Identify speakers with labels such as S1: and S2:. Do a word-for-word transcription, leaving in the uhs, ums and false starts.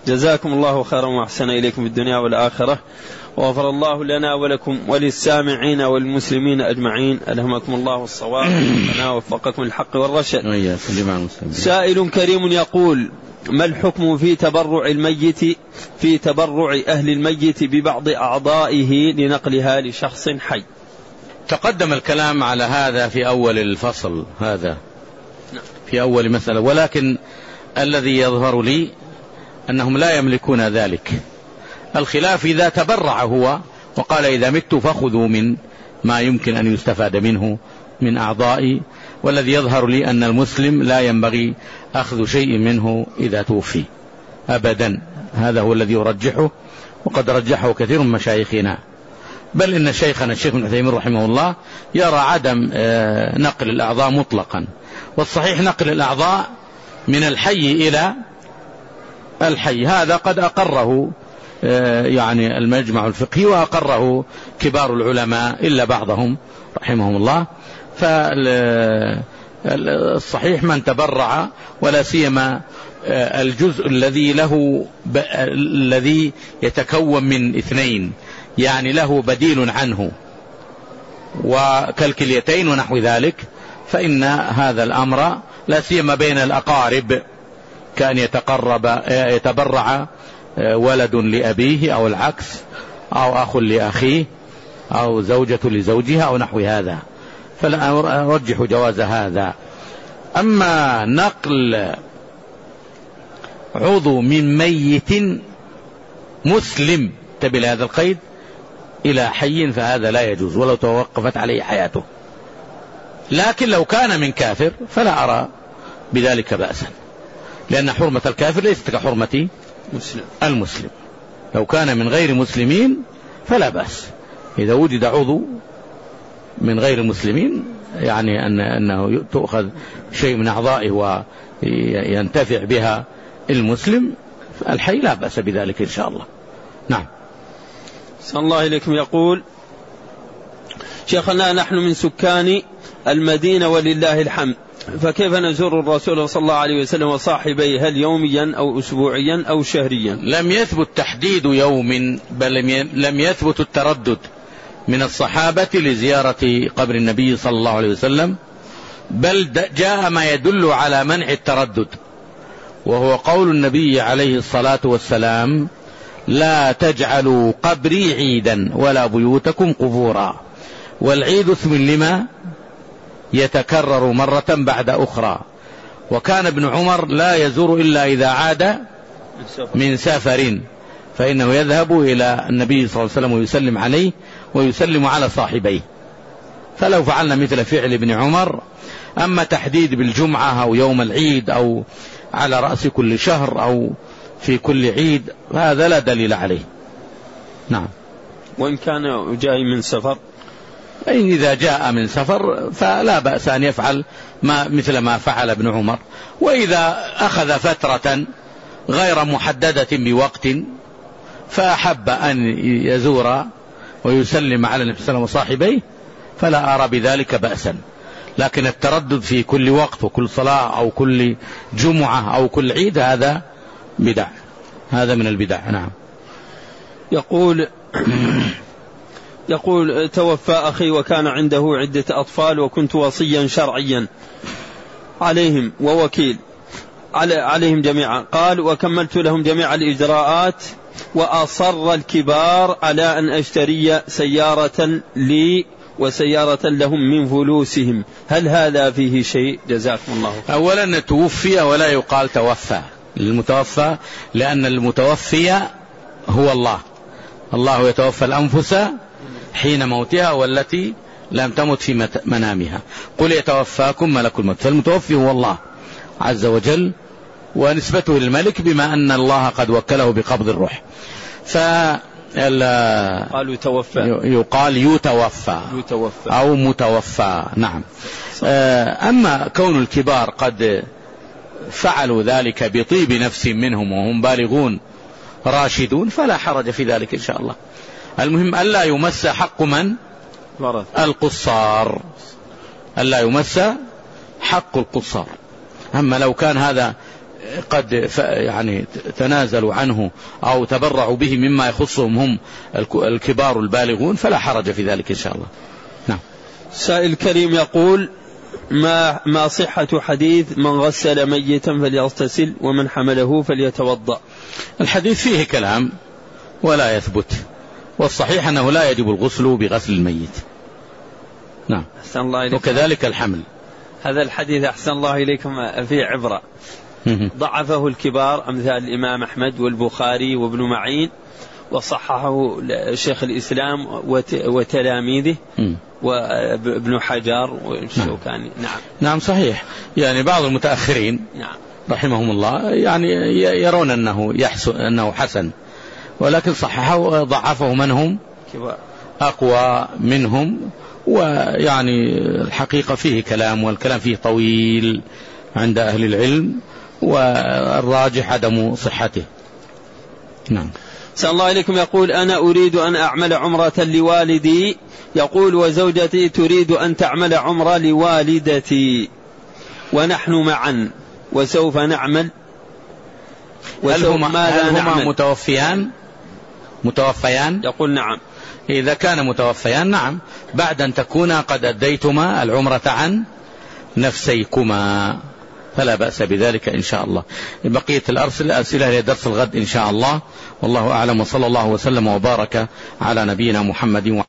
S1: جزاكم الله خيرا وأحسن إليكم الدنيا والآخرة، وغفر الله لنا ولكم وللسامعين والمسلمين أجمعين. ألهمكم الله الصواب وأنا وفقكم الحق والرشد. سائل كريم يقول: ما الحكم في تبرع الميت في تبرع أهل الميت ببعض أعضائه لنقلها لشخص حي؟
S2: تقدم الكلام على هذا في أول الفصل، هذا في أول مسألة، ولكن الذي يظهر لي أنهم لا يملكون ذلك. الخلاف إذا تبرع هو وقال إذا مت فخذوا من ما يمكن أن يستفاد منه من أعضائي، والذي يظهر لي أن المسلم لا ينبغي أخذ شيء منه إذا توفي أبدا. هذا هو الذي يرجحه، وقد رجحه كثير من مشايخنا، بل إن شيخنا الشيخ ابن عثيمين رحمه الله يرى عدم نقل الأعضاء مطلقا، والصحيح نقل الأعضاء من الحي إلى الحي. هذا قد أقره يعني المجمع الفقهي وأقره كبار العلماء إلا بعضهم رحمهم الله. فالصحيح من تبرع، ولا سيما الجزء الذي له الذي يتكون من اثنين، يعني له بديل عنه وكالكليتين ونحو ذلك، فإن هذا الأمر لا سيما بين الأقارب، كأن يتقرب يتبرع ولد لأبيه أو العكس، أو أخ لأخيه، أو زوجة لزوجها أو نحو هذا، فلا أرجح جواز هذا. أما نقل عضو من ميت مسلم تبع هذا القيد إلى حي فهذا لا يجوز ولو توقفت عليه حياته، لكن لو كان من كافر فلا أرى بذلك بأسا، لأن حرمة الكافر ليست كحرمة المسلم. لو كان من غير مسلمين فلا بأس، إذا وجد عضو من غير المسلمين يعني أن أنه تأخذ شيء من أعضائه وينتفع بها المسلم الحي لا بأس بذلك إن شاء الله. نعم.
S1: صلى الله إليكم. يقول: شيخنا نحن من سكان المدينة ولله الحمد، فكيف نزور الرسول صلى الله عليه وسلم وصاحبيه، هل يوميا أو أسبوعيا أو شهريا؟
S2: لم يثبت تحديد يوم، بل لم يثبت التردد من الصحابة لزيارة قبر النبي صلى الله عليه وسلم، بل جاء ما يدل على منع التردد، وهو قول النبي عليه الصلاة والسلام: لا تجعلوا قبري عيدا ولا بيوتكم قبورا. والعيد اسم لما يتكرر مرة بعد أخرى. وكان ابن عمر لا يزور إلا إذا عاد من سفر، فإنه يذهب إلى النبي صلى الله عليه وسلم ويسلم عليه ويسلم على صاحبيه، فلو فعلنا مثل فعل ابن عمر. أما تحديد بالجمعة أو يوم العيد أو على رأس كل شهر أو في كل عيد هذا لا دليل عليه. نعم.
S1: وإن كان جاي من سفر،
S2: إذا جاء من سفر فلا بأس أن يفعل ما مثل ما فعل ابن عمر. وإذا أخذ فترة غير محددة بوقت فأحب أن يزور ويسلم على النبي صلى الله عليه وسلم وصاحبيه فلا أرى بذلك بأسا، لكن التردد في كل وقت وكل صلاة أو كل جمعة أو كل عيد هذا بدع، هذا من البدع. نعم.
S1: يقول يقول توفى أخي وكان عنده عدة أطفال وكنت وصيا شرعيا عليهم ووكيل عليهم جميعا، قال وكملت لهم جميع الإجراءات وأصر الكبار على أن أشتري سيارة لي وسيارة لهم من فلوسهم، هل هذا فيه شيء؟ جزاكم الله خير.
S2: أولا توفي ولا يقال توفى للمتوفى، لأن المتوفي هو الله، الله يتوفى الأنفس حين موتها والتي لم تمت في منامها، قل يتوفاكم ملك الموت، فالمتوفي هو الله عز وجل، ونسبته للملك بما أن الله قد وكله بقبض الروح.
S1: قالوا يتوفى،
S2: يقال يتوفى, يتوفى أو متوفى. نعم. أما كون الكبار قد فعلوا ذلك بطيب نفس منهم وهم بالغون راشدون فلا حرج في ذلك إن شاء الله. المهم ألا يمس حق من؟ القصار، ألا يمس حق القصار. أما لو كان هذا قد يعني تنازلوا عنه أو تبرعوا به مما يخصهم هم الكبار البالغون فلا حرج في ذلك إن شاء الله. نعم.
S1: سائل كريم يقول: ما ما صحة حديث من غسل ميتا فليغتسل ومن حمله فليتوضأ؟
S2: الحديث فيه كلام ولا يثبت، والصحيح أنه لا يجب الغسل بغسل الميت. نعم.
S1: أحسن الله إليكم.
S2: وكذلك الحمل.
S1: هذا الحديث أحسن الله إليكم فيه عبرة، ضعفه الكبار أمثال الإمام أحمد والبخاري وابن معين، وصححه شيخ الإسلام وتلاميذه وابن حجر والشوكاني. نعم.
S2: نعم صحيح. يعني بعض المتأخرين
S1: نعم
S2: رحمهم الله يعني يرون أنه يحسن أنه حسن، ولكن صححه وضعفه من هم أقوى منهم، ويعني الحقيقة فيه كلام، والكلام فيه طويل عند أهل العلم، والراجح عدم صحته. نعم.
S1: صلى الله عليكم. يقول: أنا أريد أن أعمل عمرة لوالدي، يقول وزوجتي تريد أن تعمل عمرة لوالدتي ونحن معا، وسوف نعمل
S2: هل هما, هل هما متوفيان متوفيان؟
S1: يقول نعم.
S2: إذا كان متوفيان نعم، بعد أن تكونا قد أديتما العمرة عن نفسيكما فلا بأس بذلك إن شاء الله. بقية الأسئلة هي درس الغد إن شاء الله، والله أعلم، وصلى الله وسلم وبارك على نبينا محمد.